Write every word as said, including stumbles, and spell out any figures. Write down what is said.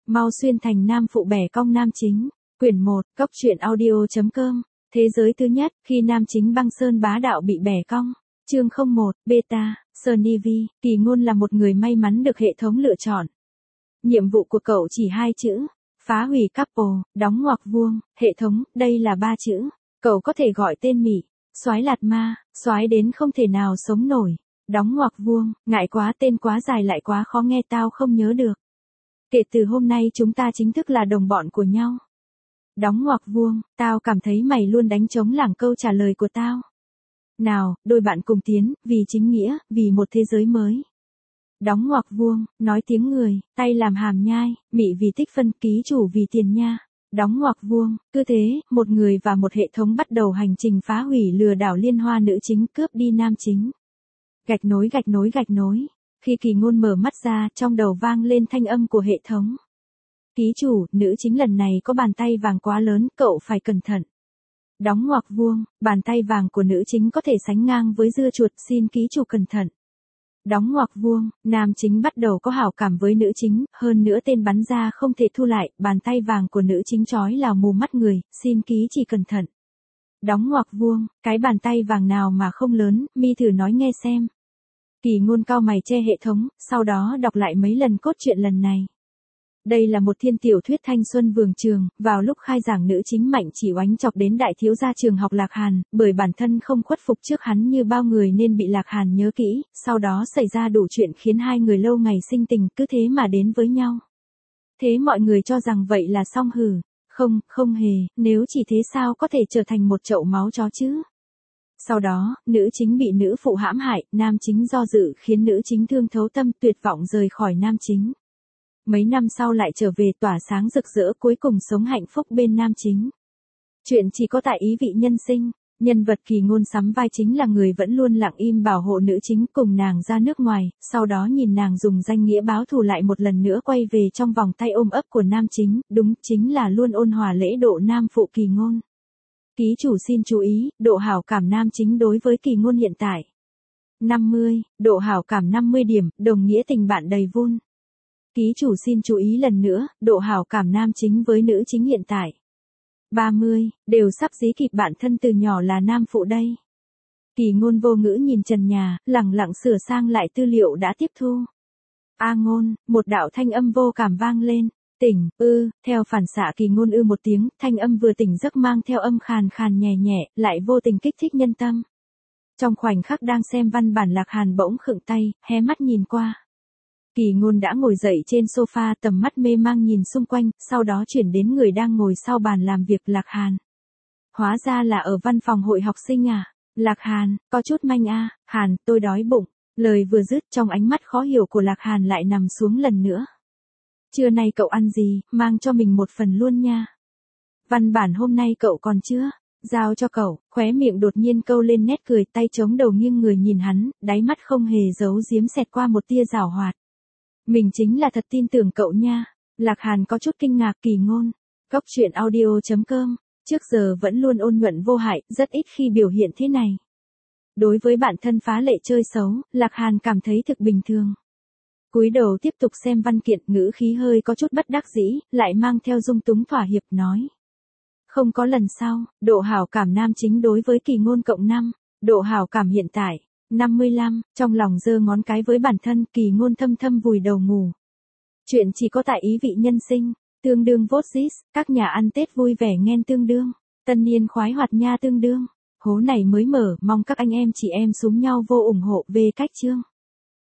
Mau xuyên thành nam phụ bẻ cong nam chính. Quyển một, Cốc truyện audio.com. Thế giới thứ nhất, khi nam chính băng sơn bá đạo bị bẻ cong. Chương không một, Beta, Sunny V, Kỳ Ngôn là một người may mắn được hệ thống lựa chọn. Nhiệm vụ của cậu chỉ hai chữ, phá hủy couple, đóng ngoặc vuông, hệ thống, đây là ba chữ. Cậu có thể gọi tên Mị, soái lạt ma, soái đến không thể nào sống nổi, đóng ngoặc vuông, ngại quá tên quá dài lại quá khó nghe tao không nhớ được. Kể từ hôm nay chúng ta chính thức là đồng bọn của nhau. Đóng ngoặc vuông, tao cảm thấy mày luôn đánh trống lảng câu trả lời của tao. Nào, đôi bạn cùng tiến, vì chính nghĩa, vì một thế giới mới. Đóng ngoặc vuông, nói tiếng người, tay làm hàm nhai, Mị vì tích phân, ký chủ vì tiền nha. Đóng ngoặc vuông, cứ thế, một người và một hệ thống bắt đầu hành trình phá hủy lừa đảo liên hoa nữ chính cướp đi nam chính. Gạch nối gạch nối gạch nối. Khi Kỳ Ngôn mở mắt ra, trong đầu vang lên thanh âm của hệ thống. Ký chủ, nữ chính lần này có bàn tay vàng quá lớn, cậu phải cẩn thận. Đóng ngoặc vuông, bàn tay vàng của nữ chính có thể sánh ngang với dưa chuột, xin ký chủ cẩn thận. Đóng ngoặc vuông, nam chính bắt đầu có hảo cảm với nữ chính, hơn nữa tên bắn ra không thể thu lại, bàn tay vàng của nữ chính chói là mù mắt người, xin ký chỉ cẩn thận. Đóng ngoặc vuông, cái bàn tay vàng nào mà không lớn, mi thử nói nghe xem. Kỳ Ngôn cau mày che hệ thống, sau đó đọc lại mấy lần cốt truyện lần này. Đây là một thiên tiểu thuyết thanh xuân vườn trường, vào lúc khai giảng nữ chính Mạnh chỉ oánh chọc đến đại thiếu gia trường học Lạc Hàn, bởi bản thân không khuất phục trước hắn như bao người nên bị Lạc Hàn nhớ kỹ, sau đó xảy ra đủ chuyện khiến hai người lâu ngày sinh tình, cứ thế mà đến với nhau. Thế mọi người cho rằng vậy là xong hử? Không, không hề, nếu chỉ thế sao có thể trở thành một chậu máu chó chứ? Sau đó, nữ chính bị nữ phụ hãm hại, nam chính do dự khiến nữ chính thương thấu tâm, tuyệt vọng rời khỏi nam chính. Mấy năm sau lại trở về tỏa sáng rực rỡ, cuối cùng sống hạnh phúc bên nam chính. Chuyện chỉ có tại ý vị nhân sinh, nhân vật Kỳ Ngôn sắm vai chính là người vẫn luôn lặng im bảo hộ nữ chính cùng nàng ra nước ngoài, sau đó nhìn nàng dùng danh nghĩa báo thù lại một lần nữa quay về trong vòng tay ôm ấp của nam chính, đúng chính là luôn ôn hòa lễ độ nam phụ Kỳ Ngôn. Ký chủ xin chú ý, độ hảo cảm nam chính đối với Kỳ Ngôn hiện tại. năm mươi, độ hảo cảm năm mươi điểm, đồng nghĩa tình bạn đầy vun. Ký chủ xin chú ý lần nữa, độ hảo cảm nam chính với nữ chính hiện tại. ba mươi, đều sắp dí kịp bạn thân từ nhỏ là nam phụ đây. Kỳ Ngôn vô ngữ nhìn trần nhà, lẳng lặng sửa sang lại tư liệu đã tiếp thu. A Ngôn, một đạo thanh âm vô cảm vang lên. Tỉnh, ư, theo phản xạ Kỳ Ngôn ư một tiếng, thanh âm vừa tỉnh giấc mang theo âm khàn khàn nhẹ nhẹ, lại vô tình kích thích nhân tâm. Trong khoảnh khắc đang xem văn bản Lạc Hàn bỗng khựng tay, hé mắt nhìn qua. Kỳ Ngôn đã ngồi dậy trên sofa, tầm mắt mê mang nhìn xung quanh, sau đó chuyển đến người đang ngồi sau bàn làm việc, Lạc Hàn. Hóa ra là ở văn phòng hội học sinh à? Lạc Hàn, có chút manh a, à. Hàn, tôi đói bụng. Lời vừa dứt, trong ánh mắt khó hiểu của Lạc Hàn lại nằm xuống lần nữa. Trưa nay cậu ăn gì, mang cho mình một phần luôn nha. Văn bản hôm nay cậu còn chưa? Giao cho cậu, khóe miệng đột nhiên câu lên nét cười, tay chống đầu nghiêng người nhìn hắn, đáy mắt không hề giấu giếm xẹt qua một tia giảo hoạt. Mình chính là thật tin tưởng cậu nha. Lạc Hàn có chút kinh ngạc. Kỳ Ngôn, Cốc truyện audio.com, trước giờ vẫn luôn ôn nhuận vô hại, rất ít khi biểu hiện thế này. Đối với bạn thân phá lệ chơi xấu, Lạc Hàn cảm thấy thực bình thường. Cúi đầu tiếp tục xem văn kiện, ngữ khí hơi có chút bất đắc dĩ, lại mang theo dung túng thỏa hiệp nói. Không có lần sau, độ hảo cảm nam chính đối với Kỳ Ngôn cộng năm, độ hảo cảm hiện tại, năm mươi lăm, trong lòng giơ ngón cái với bản thân, Kỳ Ngôn thâm thâm vùi đầu ngủ. Chuyện chỉ có tại ý vị nhân sinh, tương đương vote this, các nhà ăn Tết vui vẻ nghen tương đương, tân niên khoái hoạt nha tương đương, hố này mới mở, mong các anh em chị em xúm nhau vô ủng hộ về cách chương.